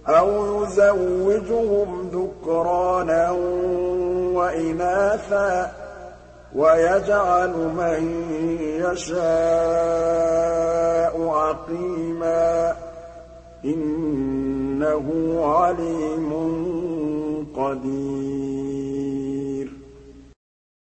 أَوْ يُزَوِّجُهُمْ ذُكْرَانًا وَإِنَاثًا ۖ وَيَجْعَلُ مَن يَشَاءُ عَقِيمًا ۚ إِنَّهُ عَلِيمٌ قَدِيرٌ